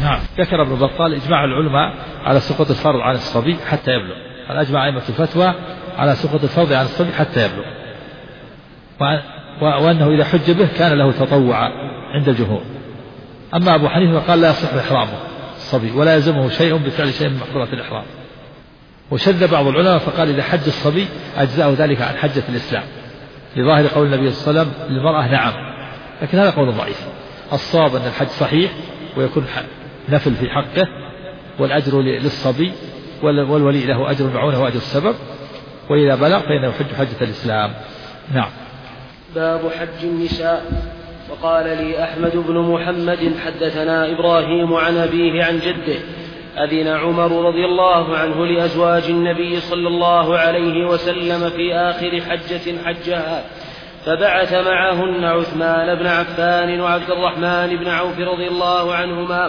نعم. ذكر ابن بطال إجماع العلماء على سقوط الفرض عن الصبي حتى يبلغ، قال أجمع أئمة الفتوى على سقوط الفرض عن الصبي حتى يبلغ، وأنه إذا حج به كان له تطوعا عند الجمهور. أما أبو حنيفة قال لا يصح إحرامه الصبي ولا يلزمه شيء بفعل شيء من محظورات الإحرام. وشذ بعض العلماء فقال إذا حج الصبي أجزأه ذلك عن حجة الإسلام، لظاهر قول النبي صلى الله عليه وسلم للمرأة نعم، لكن هذا قول ضعيف. الصواب أن الحج صحيح ويكون نفل في حقه، والأجر للصبي والولي له أجر المعونة وأجر السبب، وإذا بلغ فإنه يحج حجة الإسلام. نعم. باب حج النساء. وقال لي أحمد بن محمد حدثنا إبراهيم عن أبيه عن جده أذن عمر رضي الله عنه لأزواج النبي صلى الله عليه وسلم في آخر حجة حجها، فبعث معهن عثمان بن عفان وعبد الرحمن بن عوف رضي الله عنهما.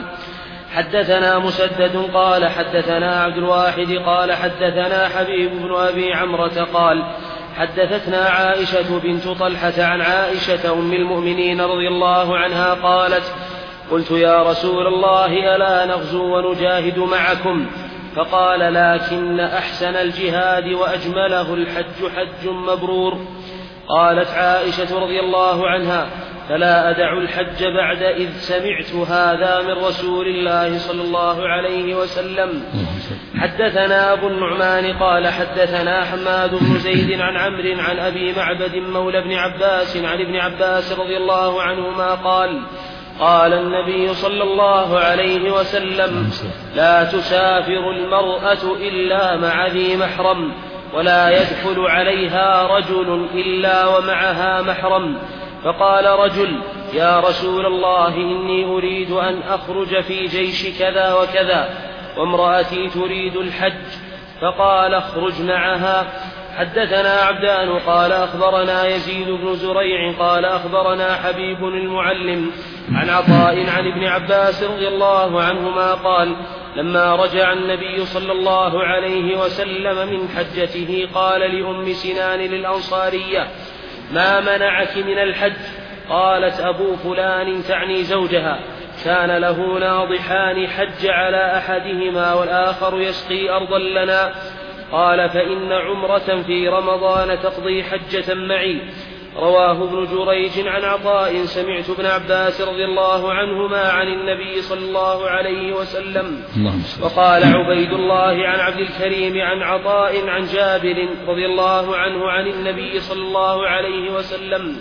حدثنا مسدد قال حدثنا عبد الواحد قال حدثنا حبيب بن أبي عمرة قال حدثتنا عائشة بنت طلحة عن عائشة أم المؤمنين رضي الله عنها قالت قلت يا رسول الله ألا نغزو ونجاهد معكم؟ فقال لكن أحسن الجهاد وأجمله الحج حج مبرور. قالت عائشة رضي الله عنها فلا أدع الحج بعد إذ سمعت هذا من رسول الله صلى الله عليه وسلم. حدثنا أبو النعمان قال حدثنا حماد بن زيد عن عمرو عن أبي معبد مولى ابن عباس عن ابن عباس رضي الله عنهما قال قال النبي صلى الله عليه وسلم لا تسافر المرأة إلا مع ذي محرم، ولا يدخل عليها رجل إلا ومعها محرم. فقال رجل يا رسول الله إني أريد أن أخرج في جيش كذا وكذا وامرأتي تريد الحج، فقال اخرج معها. حدثنا عبدان قال أخبرنا يزيد بن زريع قال أخبرنا حبيب المعلم عن عطاء عن ابن عباس رضي الله عنهما قال لما رجع النبي صلى الله عليه وسلم من حجته قال لأم سنان للأنصارية ما منعك من الحج؟ قالت أبو فلان تعني زوجها كان له ناضحان حج على أحدهما والآخر يسقي أرضا لنا. قال فإن عمرة في رمضان تقضي حجة معي. رواه ابن جريج عن عطاء سمعت ابن عباس رضي الله عنهما عن النبي صلى الله عليه وسلم. وقال عبيد الله عن عبد الكريم عن عطاء عن جابر رضي الله عنه عن النبي صلى الله عليه وسلم.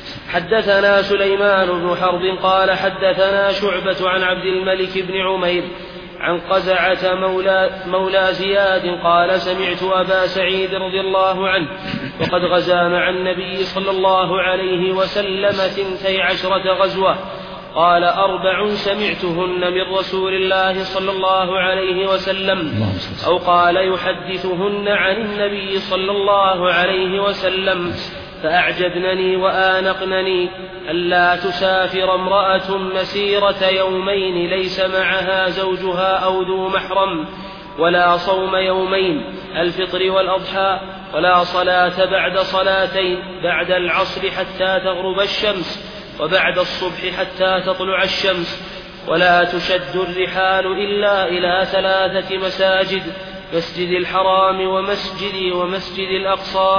حدثنا سليمان بن حرب قال حدثنا شعبة عن عبد الملك بن عمير عن قزعة مولى زياد قال سمعت أبا سعيد رضي الله عنه وقد غزا مع النبي صلى الله عليه وسلم 12 غزوة. قال 4 سمعتهن من رسول الله صلى الله عليه وسلم أو قال يحدثهن عن النبي صلى الله عليه وسلم فأعجبنني وآنقنني ألا تسافر امرأة مسيرة يومين ليس معها زوجها أو ذو محرم، ولا صوم يومين الفطر والأضحى، ولا صلاة بعد صلاتين بعد العصر حتى تغرب الشمس وبعد الصبح حتى تطلع الشمس، ولا تشد الرحال إلا إلى 3 مساجد مسجد الحرام ومسجدي ومسجد الأقصى.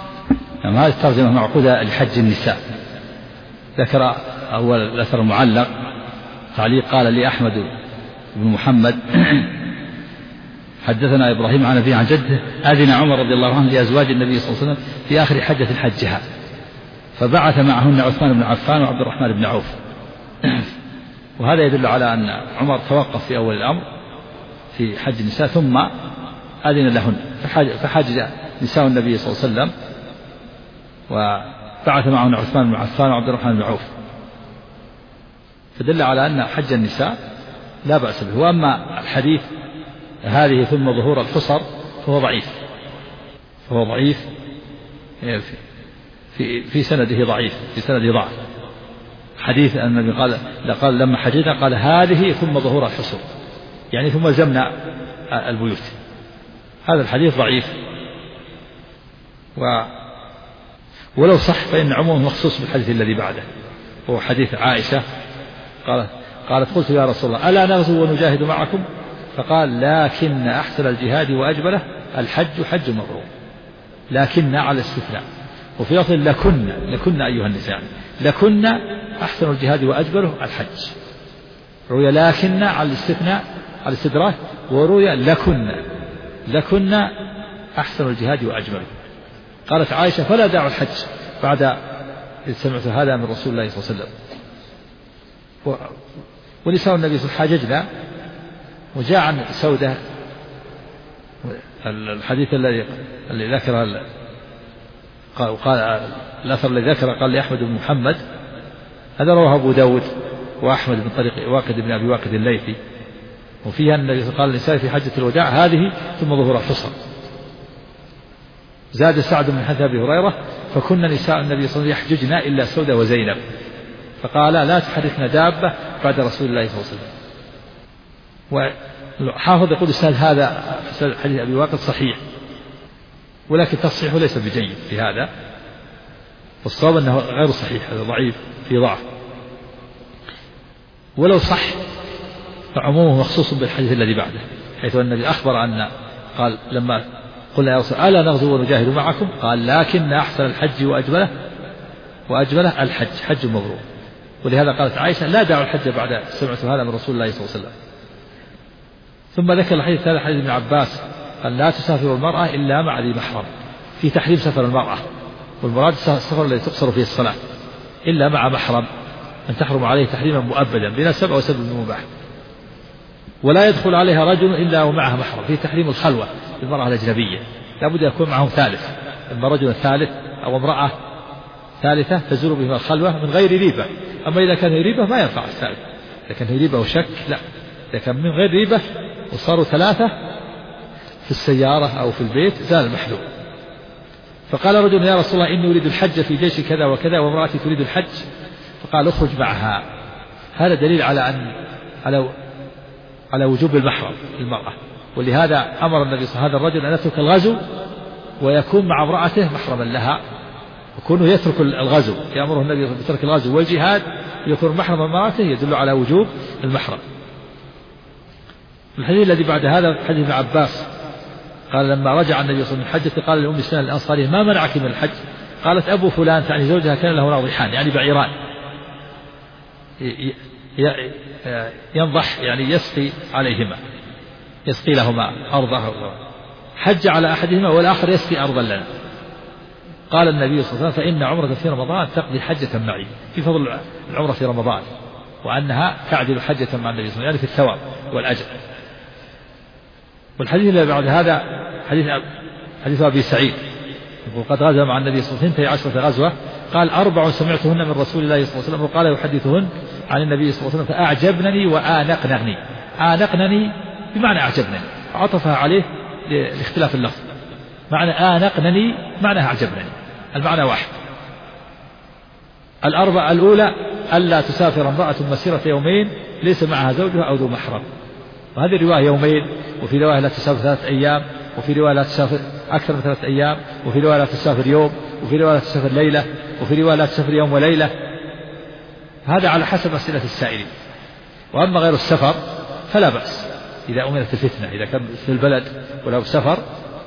هذه الترجمة معقودة لحج النساء. ذكر أول الأثر المعلق تعليق قال لي أحمد بن محمد حدثنا إبراهيم عن أبيه عن جده أذن عمر رضي الله عنه لأزواج النبي صلى الله عليه وسلم في آخر حجة حجها، فبعث معهن عثمان بن عفان وعبد الرحمن بن عوف. وهذا يدل على أن عمر توقف في أول الأمر في حج النساء ثم أذن لهن فحج نساء النبي صلى الله عليه وسلم، وبعث معهن عثمان بن عفان وعبد الرحمن بن عوف، فدل على أن حج النساء لا بأس به. وأما الحديث هذه ثم ظهور الحصر فهو ضعيف في سنده ضعيف، في سنده ضعف. حديث أن النبي قال لما حجينا قال هذه ثم ظهور الحصر، يعني ثم زمنا البيوت. هذا الحديث ضعيف، ولو صح فإن عمومه مخصوص بالحديث الذي بعده، وهو حديث عائشة قالت قلت يا رسول الله ألا نغزو ونجاهد معكم؟ فقال لكن أحسن الجهاد وأجمله الحج حج مبرور. لكن على الاستثناء. وفي لفظ لكن أيها النساء لكن أحسن الجهاد وأجمله الحج. روي لكن على الاستثناء على الاستدراك، وروي لكن أحسن الجهاد وأجمله. قالت عائشة فلا داعوا الحج بعد إذ سمعت هذا من رسول الله صلى الله عليه وسلم. ونساء النبي صلى الله عليه وسلم حاججنا. وجاء عن سودة الحديث الذي ذكر قال الأثر الذي ذكر قال لأحمد بن محمد، هذا رواه أبو داود وأحمد من طريق واقد بن أبي واقد الليثي، وفيها النبي قال النساء في حجة الوداع هذه ثم ظهور الحصر. زاد سعد من حديث أبي هريرة فكن نساء النبي صلى الله عليه وسلم يحججن إلا سودة وزينب، فقال لا تحرثن دابة بعد رسول الله صلى الله عليه وسلم. وحافظ يقول أستاذ هذا حديث أبي واقد صحيح، ولكن تصحيحه ليس بجيد في هذا، والصواب أنه غير صحيح، هذا ضعيف في ضعف. ولو صح فعمومه مخصوص بالحديث الذي بعده، حيث النبي أخبر أن قال لما قلنا يا رسول ألا نغزو ونجاهد معكم؟ قال لكن أحسن الحج وأجمله الحج حج مبرور. ولهذا قالت عائشة لا دعوا الحج بعد سمعت هذا من رسول الله صلى الله عليه وسلم. ثم ذكر الحديث الثالث حديث ابن عباس قال لا تسافر المرأة إلا مع ذي محرم، في تحريم سفر المرأة، والمراد السفر الذي تقصر فيه الصلاة، إلا مع محرم أن تحرم عليه تحريما مؤبدا بلا سبب أو سبب مباح. ولا يدخل عليها رجل إلا ومعها محرم، في تحريم الخلوة للمرأة الأجنبية، لا بد يكون معهم ثالث، إما رجل ثالث أو امرأة ثالثة تزور بهم الخلوة من غير ريبة. أما إذا كان ريبة ما ينفع الثالث، إذا كان ريبة وشك لا، إذا كان من غير ريبة وصاروا ثلاثة في السيارة أو في البيت زال المحذور. فقال رجل يا رسول الله إني أريد الحج في جيش كذا وكذا وامرأتي تريد الحج، فقال اخرج معها. هذا دليل على وجوب المحرم للمرأة، ولهذا أمر النبي صلى الله عليه وسلم هذا الرجل أن يترك الغزو ويكون مع امرأته محرما لها، وكونه يترك الغزو يأمره النبي بترك الغزو والجهاد يكون محرما امرأته يدل على وجوب المحرم. الحديث الذي بعد هذا حديث ابن عباس قال لما رجع النبي صلى الله عليه وسلم من حجة قال لأم سلمة الأنصارية ما منعك من الحج؟ قالت أبو فلان، تعني زوجها كان له ناضحان يعني بعيران ينضح يعني يسقي عليهما، يسقي لهما أرضه، حج على أحدهما والآخر يسقي أرضا لنا. قال النبي صلى الله عليه وسلم فإن عمرة في رمضان تقضي حجة معي، في فضل العمرة في رمضان وأنها تعدل حجة مع النبي صلى الله عليه وسلم يعني في الثواب والأجر. والحديث الذي بعد هذا حديث أبي سعيد يقول قد غزا مع النبي صلى الله عليه وسلم 12 غزوة، قال 4 سمعتهن من رسول الله صلى الله عليه وسلم، وقال يحدثهن عن النبي صلى الله عليه وسلم فأعجبنني وآنقنني. آنقنني بمعنى أعجبني، عطفها عليه لاختلاف اللفظ، معنى آنقنني معنى أعجبني، المعنى واحد. الأربعة الأولى ألا تسافر امرأة مسيرة يومين ليس معها زوجها أو ذو محرم، وهذه رواية يومين، وفي رواية لا تسافر 3 أيام، وفي رواية لا تسافر أكثر من 3 أيام، وفي رواية لا تسافر يوم، وفي رواية لا تسافر ليلة، وفي رواية لا تسافر يوم وليلة. هذا على حسب أسئلة السائلين. وأما غير السفر فلا بأس إذا أمنت الفتنة، إذا كان في البلد ولو سفر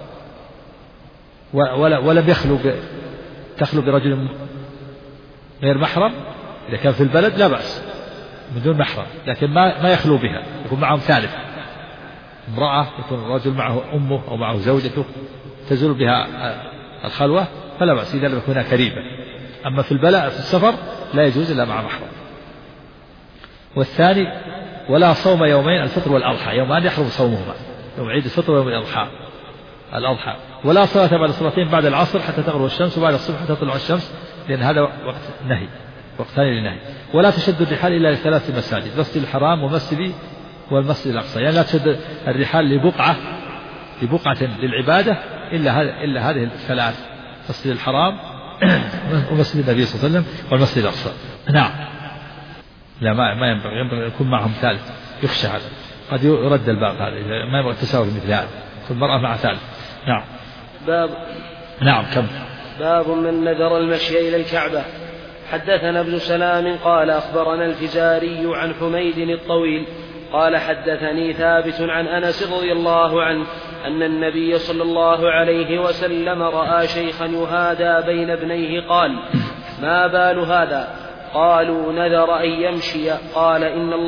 ولم تخلو برجل غير محرم، إذا كان في البلد لا بأس من دون محرم، لكن ما يخلو بها، يكون معهم ثالث، امرأة يكون الرجل معه أمه أو معه زوجته تزول بها الخلوة فلا بأس إذا لم يكونها قريبة. أما في البلد في السفر لا يجوز إلا مع محرم. والثاني ولا صوم يومين الفطر والأضحى، يومان يحرم صومهما، يوم عيد الفطر ويوم الأضحى. ولا صلاة بعد صلاتين بعد العصر حتى تغرب الشمس، وبعد الصبح حتى تطلع الشمس، لأن هذا وقت نهي، وقت ثاني للنهي. ولا تشد الرحال إلا ل3 مساجد، مسجد الحرام ومسجد والمسجد الأقصى، يعني لا تشد الرحال لبقعة للعبادة إلا هذه ال3، مسجد الحرام ومسجد النبي صلى الله عليه وسلم والمسجد الأقصى. نعم، لا ما ينبغي يكون معهم ثالث، يخشى هذا، قد يرد الباب هذا ما يبغى التساوي مثل هذا، كل مرأة مع ثالث. نعم. باب نعم كم. باب من نذر المشي إلى الكعبة. حدثنا ابن سلام قال أخبرنا الفزاري عن حميد الطويل قال حدثني ثابت عن أنس رضي الله عنه أن النبي صلى الله عليه وسلم رأى شيخا يهادى بين ابنيه قال: ما بال هذا؟ قالوا: نذر أن يمشي. قال: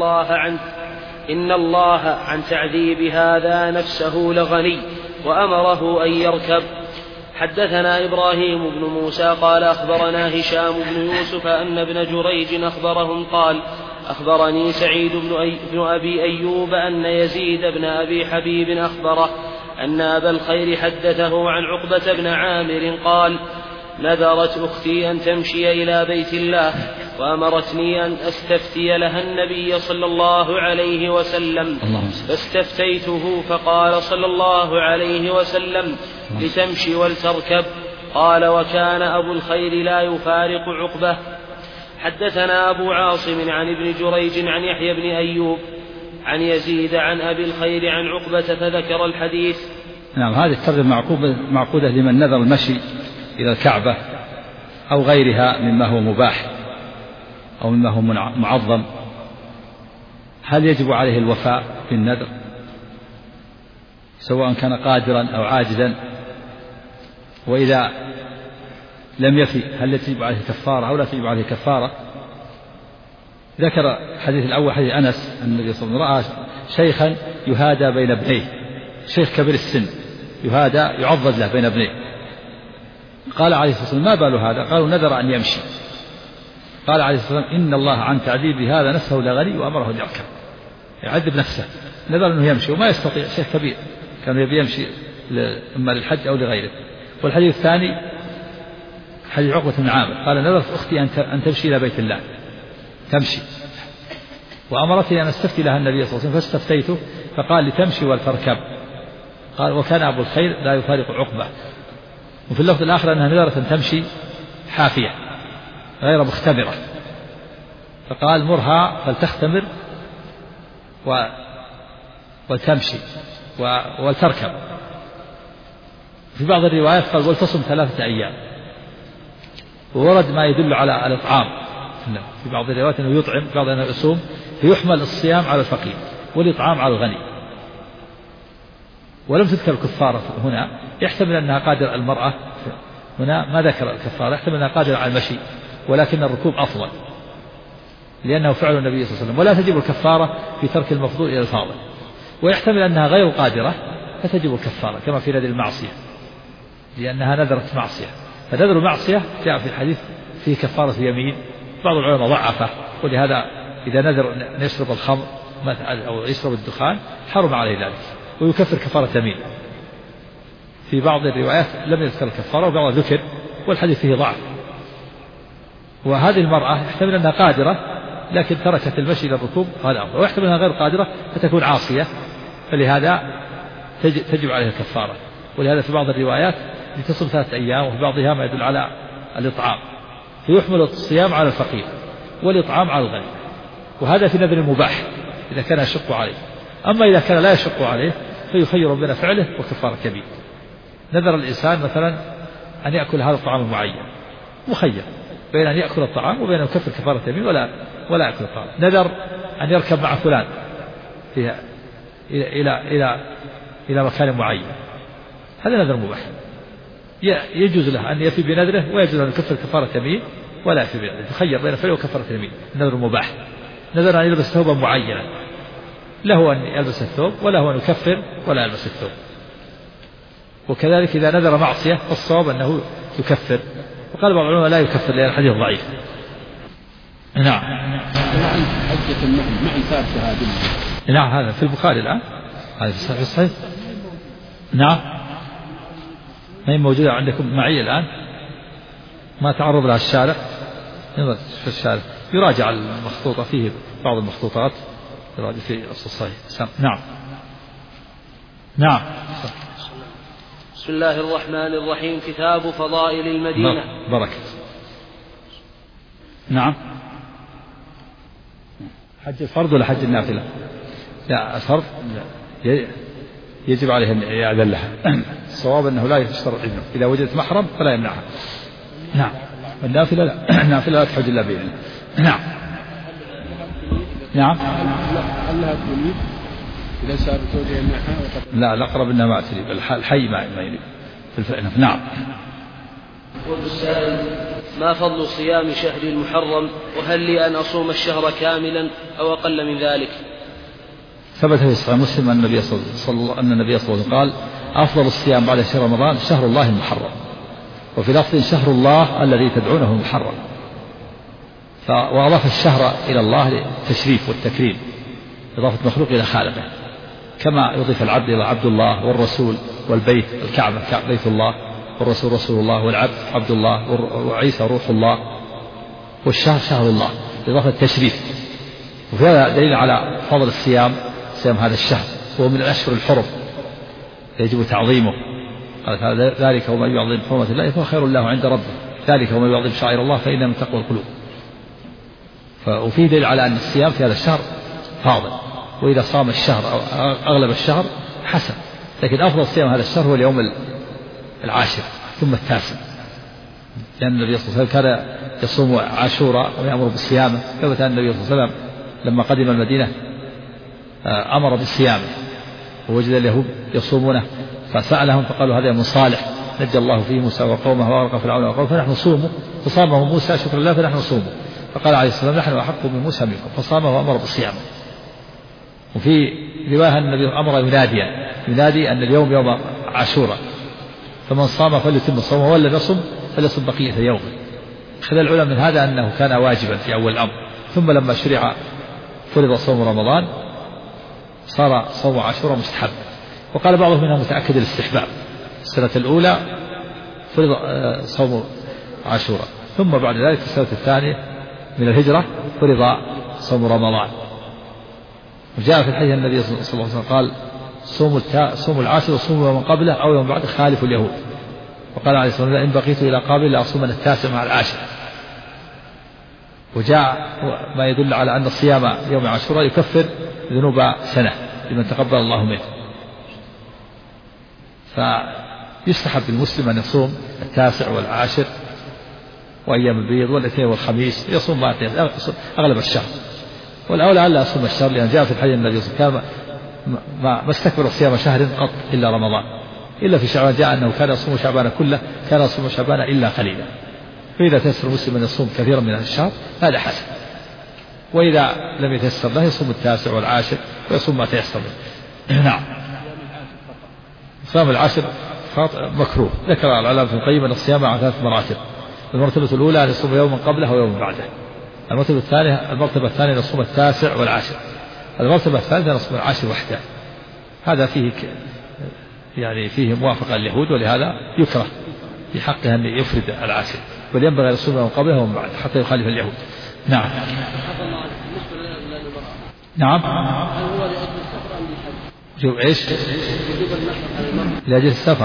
إن الله عن تعذيب هذا نفسه لغني وأمره أن يركب. حدثنا إبراهيم بن موسى قال أخبرنا هشام بن يوسف أن ابن جريج أخبرهم قال: أخبرني سعيد بن أبي أيوب أن يزيد بن أبي حبيب أخبره أن أبا الخير حدثه عن عقبة بن عامر قال: نذرت أختي أن تمشي إلى بيت الله وأمرتني أن أستفتي لها النبي صلى الله عليه وسلم، فاستفتيته فقال صلى الله عليه وسلم: لتمشي ولتركب. قال: وكان أبو الخير لا يفارق عقبة. حدثنا أبو عاصم عن ابن جريج عن يحيى بن أيوب عن يزيد عن أبي الخير عن عقبة فذكر الحديث. نعم، هذه الترجمة معقودة لمن نذر المشي إلى الكعبة أو غيرها مما هو مباح أو مما هو معظم. هل يجب عليه الوفاء بالنذر سواء كان قادرا أو عاجزا؟ وإذا لم يفي هل يجب عليه كفارة أو لا تجب عليه كفارة؟ ذكر الحديث الأول حديث أنس أن النبي صلى الله عليه وسلم رأى شيخا يهادى بين ابنيه، شيخ كبير السن يهادى يعضد له بين ابنيه. قال عليه الصلاة والسلام: ما بال هذا؟ قالوا: نذر أن يمشي. قال عليه الصلاة والسلام: إن الله عن تعذيب هذا نفسه لغني وأمره أن يركب. يعذب نفسه، نذر أنه يمشي وما يستطيع، شيخ كبير كان يبي يمشي إما للحج أو لغيره. والحديث الثاني حديث عقبة بن عامر قال: نذرت أختي أن تمشي إلى بيت الله، تمشي، وأمرتني أن أستفتي لها النبي صلى الله عليه وسلم فاستفتيته فقال: لتمشي ولتركب. قال: وكان أبو الخير لا يفارق عقبة. وفي اللفظ الآخر أنها نذرت أن تمشي حافية غير مختمرة، فقال: مرها فلتختمر وتمشي ولتركب. في بعض الروايات قال: ولتصم 3 أيام. وورد ما يدل على الإطعام في بعض الروايات أنه يطعم، بعض أنه يصوم، فيحمل الصيام على الفقير والإطعام على الغني. ولم تذكر الكفارة هنا، يحتمل أنها قادرة المرأة، هنا ما ذكر الكفارة، يحتمل أنها قادرة على المشي ولكن الركوب أفضل لأنه فعل النبي صلى الله عليه وسلم، ولا تجب الكفارة في ترك المفضول إلى الفاضل. ويحتمل أنها غير قادرة فتجب الكفارة كما في نذر المعصية لأنها نذرت معصية. فنذر المعصية جاء في الحديث فيه كفارة يمين، بعض العلماء ضعفه، ولهذا إذا نذر أن يشرب الخمر أو يشرب الدخان حرم عليه ذلك ويكفر كفارة يمين. في بعض الروايات لم يذكر الكفارة وبعض ذكر، والحديث فيه ضعف. وهذه المرأة يحتمل أنها قادرة لكن تركت المشي إلى الركوب، هذا أفضل. ويحتمل أنها غير قادرة فتكون عاصية، فلهذا تجب عليها الكفارة. ولهذا في بعض الروايات لتصم 3 أيام، وفي بعضها ما يدل على الإطعام، فيحمل الصيام على الفقير والإطعام على الغني. وهذا في نذر المباح إذا كان يشق عليه. أما إذا كان لا يشق عليه فيخير بين فعله وكفارة كبير. نذر الإنسان مثلا أن يأكل هذا الطعام المعين، مخير بين أن يأكل الطعام وبين أن يكفر كفارة يمين ولا يأكل الطعام. نذر أن يركب مع فلان فيها إلى مكان معين، هذا نذر مباح، يجوز له أن يفي بنذره ويجوز أن يكفر كفارة يمين ولا يفي بنذره، يخير بين فعله وكفارة يمين. نذر مباح. نذر أن يلبس ثوبا معينا، له أن يلبس الثوب وله أن يكفر ولا يلبس الثوب. وكذلك إذا نذر معصية فالصواب أنه يكفر، وقال بعض العلماء لا يكفر لأن الحديث ضعيف. نعم. حجة معي ثابتة هذه. نعم، هذا في البخاري الآن، هذا في الصحيح. نعم، ما هي موجودة عندكم معي الآن، ما تعرض لها الشارع، في الشارع يراجع المخطوطة، فيه بعض المخطوطات يراجع في الصحيح. نعم. نعم. بسم الله الرحمن الرحيم. كتاب فضائل المدينة. بركة. نعم. حج الفرض ولا حج النافلة؟ لا، الفرض يجب عليه أن يأذن لها. الصواب أنه لا يشترط إذنه، إذا وجدت محرم فلا يمنعها. نعم. النافلة لا، النافلة لا تحج إلا بإذنه. نعم. نعم. هل لها تريد إذا سأل زوجها معها؟ لا، الأقرب أنها ما تريد، الحي ما يريد في الفئنة. نعم. والسائل: ما فضل صيام شهر المحرم، وهل لي أن أصوم الشهر كاملا أو أقل من ذلك؟ ثبت في صحيح مسلم أن النبي صلى الله عليه وسلم قال: أفضل الصيام بعد شهر رمضان شهر الله المحرم، وفي لفظ شهر الله الذي تدعونه المحرم، وأضاف الشهر إلى الله للتشريف والتكريم، إضافة مخلوق إلى خالقه، كما يضيف العبد إلى عبد الله، والرسول والبيت الكعبة بيت الله، والرسول رسول الله، والعبد عبد الله، وعيسى روح الله، والشهر شهر الله، إضافة التشريف. وفي هذا دليل على فضل صيام هذا الشهر، وهو من الأشهر الحرم يجب تعظيمه. ذلك ومن يعظم حرمة الله فهو خير له عند ربه، ذلك ومن يعظم شعائر الله فإنها من تقوى القلوب. وفيه دليل على أن الصيام في هذا الشهر فاضل، وإذا صام الشهر أو أغلب الشهر حسن، لكن أفضل صيام هذا الشهر هو اليوم العاشر ثم التاسع، لأن النبي صلى الله عليه وسلم كان يصوم عاشوراء ويأمر بالصيامه. ثبت أن النبي صلى الله عليه وسلم لما قدم المدينة أمر بالصيامه، ووجد اليهود يصومونه فسألهم فقالوا هذا يوم صالح نجى الله فيه موسى وقومه وأغرق فرعون وقومه فنحن نصومه، فصامه موسى شكرا لله فنحن نصومه، فقال عليه الصلاة والسلام: نحن أحق من موسى منكم، فصامه وأمر بالصيام. وفي رواية أن النبي أمر ينادي أن اليوم يوم عاشوراء، فمن صام فليتم صومه، ولم يصم فليصم بقية يومه. خذ العلماء من هذا أنه كان واجبا في أول الأمر، ثم لما فرض صوم رمضان صار صوم عاشوراء مستحب. وقال بعضهم منها متأكد الاستحباب، السنة الأولى فرض صوم عاشوراء، ثم بعد ذلك في السنة الثانية من الهجرة فرض صوم رمضان. وجاء في الحديث النبي صلى الله عليه وسلم قال: صوموا العاشر وصوموا يوم قبله أو يوم بعد خالفوا اليهود. وقال عليه الصلاة والسلام: إن بقيت إلى قابل لأصومن التاسع مع العاشر. وجاء ما يدل على أن الصيام يوم عاشوراء يكفر ذنوب سنة لمن تقبل الله منه، فيستحب للمسلم أن يصوم التاسع والعاشر وأيام البيض والاثنين والخميس، يصوم أغلب الشهر، والأولى ألا يصوم الشهر، لأن جاء في الحديث النبي صلى الله عليه وسلم ما استكبر صيام شهر قط إلا رمضان، إلا في شعبان جاء أنه كان يصوم شعبان كله، كان يصوم شعبان إلا قليلا. فإذا تيسر المسلم أن يصوم كثيرا من الشهر هذا حسن، وإذا لم يتيسر له يصوم التاسع والعاشر ويصوم ما تيسر له. نعم. صيام العاشر مكروه. ذكر العلامة ابن القيم أن الصيام على 3 مراتب: المرتبة الأولى أن يصوم يوما قبله ويوما بعده، المرتبة الثانية أن يصوم التاسع والعاشر، المرتبة الثالثة أن يصوم العاشر وحده. هذا فيه موافقة لليهود، ولهذا يكره في حقه أن يفرد العاشر، بل ينبغي أن يصوم يوما قبله ويوما بعده حتى يخالف اليهود. نعم. نعم. شوف ايش؟ لأجل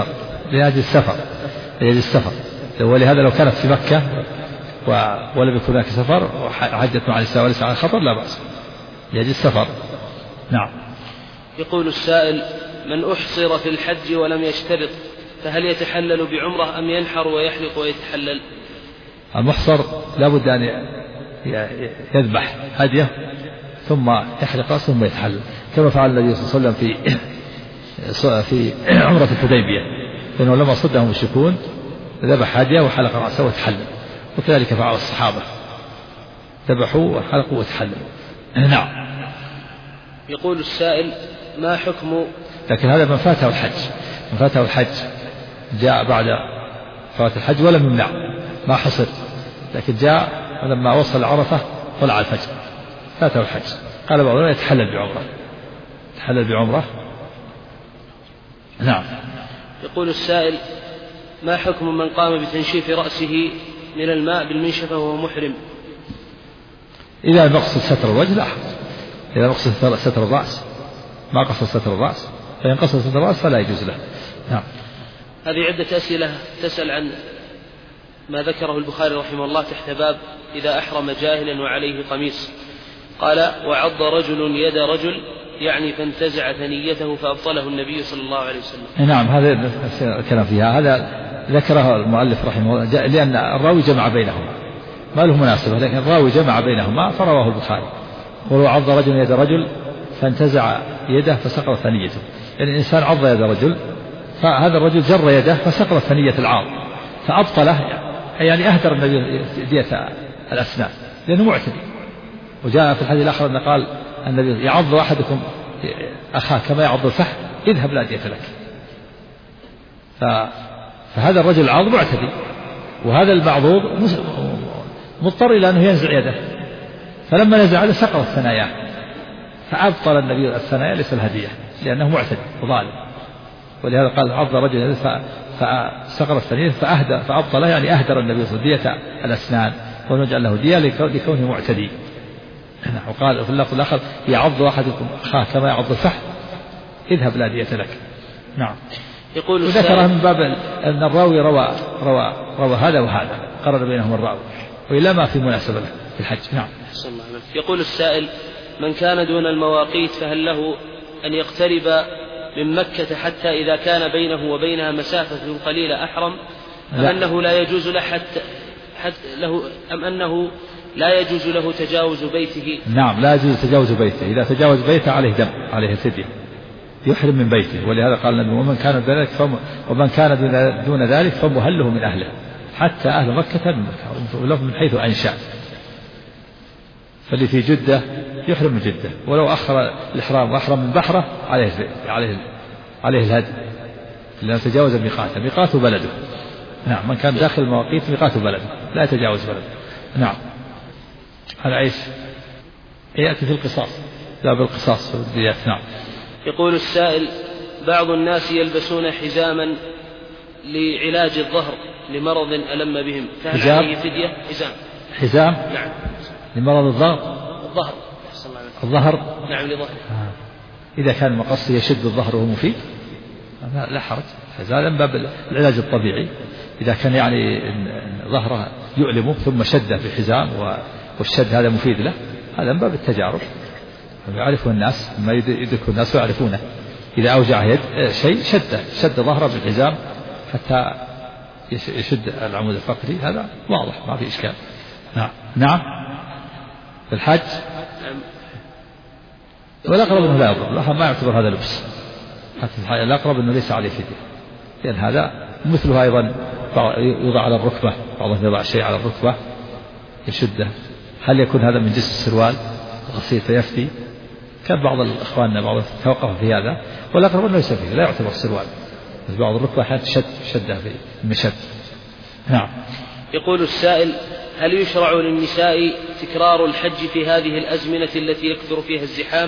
السفر. ولهذا لو كانت في مكة ولم يكن هناك سفر وحجت مع النساء وليس على خطر لا بأس، لأجل السفر. نعم. يقول السائل: من أحصر في الحج ولم يشترط فهل يتحلل بعمرة أم ينحر ويحلق ويتحلل؟ المحصر لابد أن يذبح هديه ثم يحلق رأسه ثم يتحلل، كما فعل النبي صلى الله عليه وسلم في عمرة الحديبية، لأنه لما صدهم الشكون ذبح هديه وحلق رأسه وتحلل، وكذلك فعل الصحابة، ذبحوا وحلقوا وتحللوا. نعم. يقول السائل: ما حكم، لكن هذا من فاته الحج جاء بعد فوات الحج ولم يمنع، ما حصر، لكن جاء لما وصل عرفة طلع الفجر فاته الحج، قال بعضهم يتحلل بعمرة. نعم. يقول السائل: ما حكم من قام بتنشيف رأسه من الماء بالمنشفة وهو محرم؟ إذا مقصد ستر الوجه لا حرج، إذا مقصد ستر الرأس ما قصد ستر الرأس، فإن قصد ستر الرأس فلا يجوز له. نعم. هذه عدة أسئلة تسأل عن ما ذكره البخاري رحمه الله تحت باب إذا أحرم جاهلا وعليه قميص. قال: وعض رجل يد رجل، يعني فانتزع ثنيته فأبطله النبي صلى الله عليه وسلم. نعم، هذا الكلام فيها، هذا ذكره المؤلف رحمه الله لأن الراوي جمع بينهم، ما له مناسبة، لكن الراوي جمع بينهما فرواه البخاري. ولو عض رجل يد رجل فانتزع يده فسقط ثنيته، يعني الإنسان عض يد رجل فهذا الرجل جر يده فسقط ثنية العاض فأبطله، يعني أهدر النبي دية الأسنان لأنه معتدي. وجاء في الحديث الآخر أن قال النبي يعض أحدكم أخاه كما يعض الفحل اذهب لا دية لك. فهذا الرجل العاض معتدي، وهذا المعضوض مضطر إلى أنه ينزع يده، فلما نزع يده سقطت ثناياه فأبطل النبي الثنايا ليس الهدية لأنه معتدي وظالم. ولهذا قال عض رجل فسقط الثنية فأبطله، يعني أهدر النبي صلى الله عليه وسلم دية الأسنان ونجعل له دية لكونه معتدي. وقال في اللفظ الآخر يعض أحدكم أخاه كما يعض الفحل اذهب لا دية لك. نعم. يقول وذكرها من باب أن الراوي روى هذا وهذا، قرر بينهم الراوي، وإلا ما في مناسبة في الحج. نعم. يقول السائل: من كان دون المواقيت فهل له أن يقترب من مكة حتى إذا كان بينه وبينها مسافة قليلة أحرم، أم أنه لا يجوز لا يجوز له تجاوز بيته؟ نعم، لا يجوز تجاوز بيته. إذا تجاوز بيته عليه دم، عليه الفدية، يحرم من بيته. ولهذا قال النبي: ومن كان دون ذلك فمهله من أهله حتى أهل مكة من مكة، ولو من حيث أنشأ. فاللي في جدة يحرم من جدة، ولو أخر الإحرام وأحرم من بحرة عليه الهدي، لأنه تجاوز ميقاته بلده. نعم، من كان داخل المواقيت ميقاته بلده لا يتجاوز بلده. نعم. هذا عيش يأتي في القصاص، لا بالقصاص في الديات. نعم. يقول السائل: بعض الناس يلبسون حزاما لعلاج الظهر لمرض ألم بهم، فهل عليه فدية؟ حزام؟ نعم. لمرض الظهر؟ نعم، لظهر. إذا كان مقص يشد الظهر وهو مفيد لا حرج، هذا من باب العلاج الطبيعي. إذا كان يعني ظهره يؤلمه ثم شده في الحزام والشد هذا مفيد له، هذا من باب التجارب، يعرفه الناس ما يدركه الناس ويعرفونه. إذا أوجع يد شيء شد ظهره بالحزام حتى يشد العمود الفقري، هذا واضح ما في إشكال. نعم. في الحج والأقرب أنه لا يضر، ما يعتبر هذا لبس. حتى الأقرب أنه ليس عليه فدية، لأن هذا مثله أيضا يوضع على الركبة، بعضهم يضع شيء على الركبة يشده. هل يكون هذا من جنس السروال غسيل فيفتي؟ كان بعض الإخوان بعضهم توقف في هذا، والأقرب أنه ليس فيه، لا يعتبر سروال، بعض الركبة أحيانا شدها في المشد. نعم. يقول السائل: هل يشرع للنساء تكرار الحج في هذه الأزمنة التي يكثر فيها الزحام؟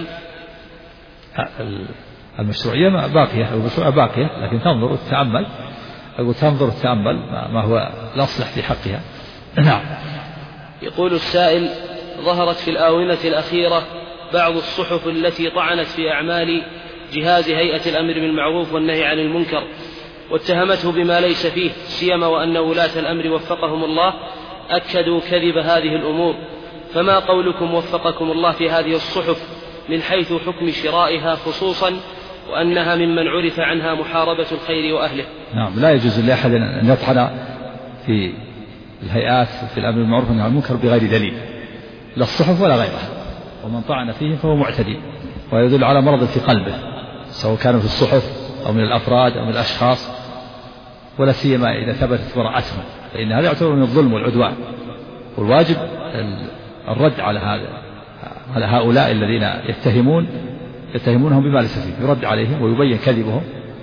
المشروعية باقية، لكن تنظر وتتأمل ما هو الأصلح في حقها. نعم. يقول السائل: ظهرت في الآونة الأخيرة بعض الصحف التي طعنت في أعمال جهاز هيئة الأمر بالمعروف والنهي عن المنكر، واتهمته بما ليس فيه، سيما وأن ولاة الأمر وفقهم الله أكدوا كذب هذه الأمور، فما قولكم وفقكم الله في هذه الصحف من حيث حكم شرائها، خصوصا وأنها ممن عرف عنها محاربة الخير وأهله؟ نعم، لا يجوز لأحد أن يطعن في الهيئات في الأمر بالمعروف والنهي عن المنكر بغير دليل، لا الصحف ولا غيرها، ومن طعن فيهم فهو معتدي، ويدل على مرض في قلبه، سواء كانوا في الصحف أو من الأفراد أو من الأشخاص، ولا سيما إذا ثبتت براءتهم، فإن هذا يعتبر من الظلم والعدوان، والواجب الرد على هؤلاء الذين يتهمونهم بما ليس فيه، يرد عليهم ويبين كذبهم،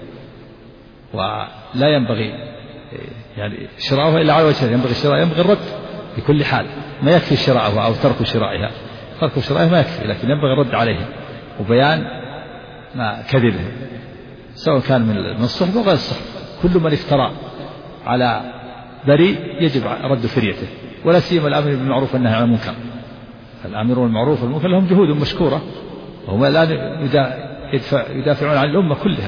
ولا ينبغي يعني شراؤها إلا على وجهه، ينبغي الرد بكل حال، ما يكفي شراؤها أو ترك شرائها ما يكفي، لكن ينبغي الرد عليهم وبيان ما كذبهم، سواء كان من الصحف وغير الصحف. كل من افترى على بريء يجب رد فريته، ولا سيما الأمر بالمعروف والنهي عن المنكر. الأمر بالمعروف والمنكر لهم جهود مشكورة، وهم الآن يدافعون عن الأمة كلها.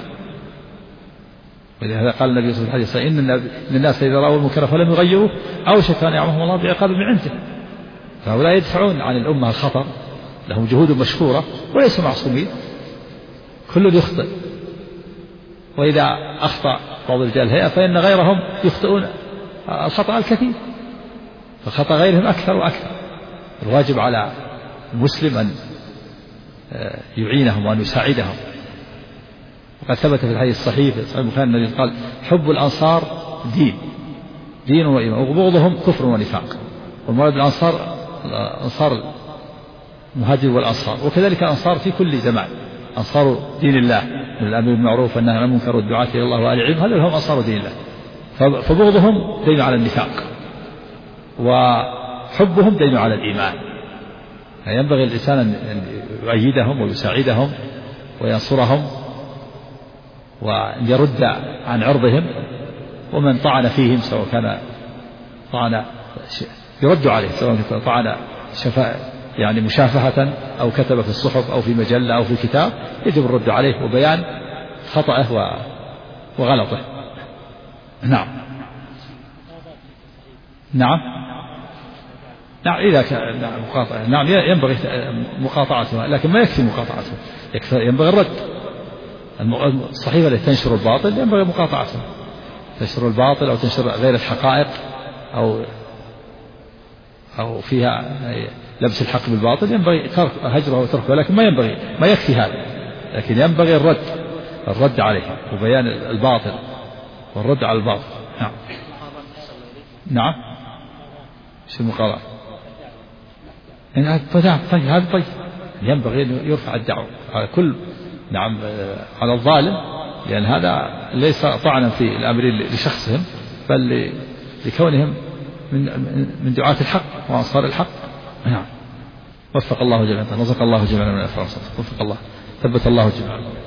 ولهذا قال النبي صلى الله عليه وسلم: إن الناس إذا رأوا المنكر فلم يغيروه أوشك أن يعمهم الله بعقاب من عنده. فهؤلاء يدفعون عن الأمة الخطر، لهم جهود مشكورة وليسوا معصومين، كل يخطئ، وإذا أخطأ بعض رجال الهيئة فإن غيرهم يخطئون الخطأ الكثير، فخطأ غيرهم أكثر وأكثر. الواجب على المسلم أن يعينهم وأن يساعدهم. وقد ثبت في الحديث الصحيح في صحيح البخاري النبي قال حب الأنصار دين وإيمان وبغضهم كفر ونفاق. والمراد بالأنصار أنصار المهاجر والأنصار، وكذلك الأنصار في كل زمان، أنصار دين الله من الأمر بالمعروف والنهي عن المنكر والدعاة إلى الله وآل العلم، هذا هم أنصار دين الله. فبغضهم دين على النفاق وحبهم دين على الإيمان. فينبغي الإنسان أن يؤيدهم ويساعدهم وينصرهم وأن يرد عن عرضهم، ومن طعن فيهم سواء كان طعن يرد عليه، سواء طعن يعني مشافهة أو كتب في الصحف أو في مجلة أو في كتاب، يجب الرد عليه وبيان خطأه وغلطه. نعم إذا كان مقاطعة نعم ينبغي مقاطعتها، لكن ما يكفي مقاطعتها، ينبغي الرد. الصحيفة التي تنشر الباطل ينبغي مقاطعتها، تنشر الباطل أو تنشر غير الحقائق أو فيها لبس الحق بالباطل، ينبغي هجره وتركه، لكن ما يكفي هذا، لكن ينبغي الرد عليه وبيان الباطل والرد على الباطل. نعم شو المقاطعة؟ هذا طيب ينبغي أن يرفع الدعوة على كل على الظالم، لأن هذا ليس طعنا في الأمر لشخصهم بل لكونهم من دعاة الحق وأنصار الحق. نعم وفق الله جميعا، رزق الله جميعا من الإخلاص، وفق الله ثبت الله جميعا.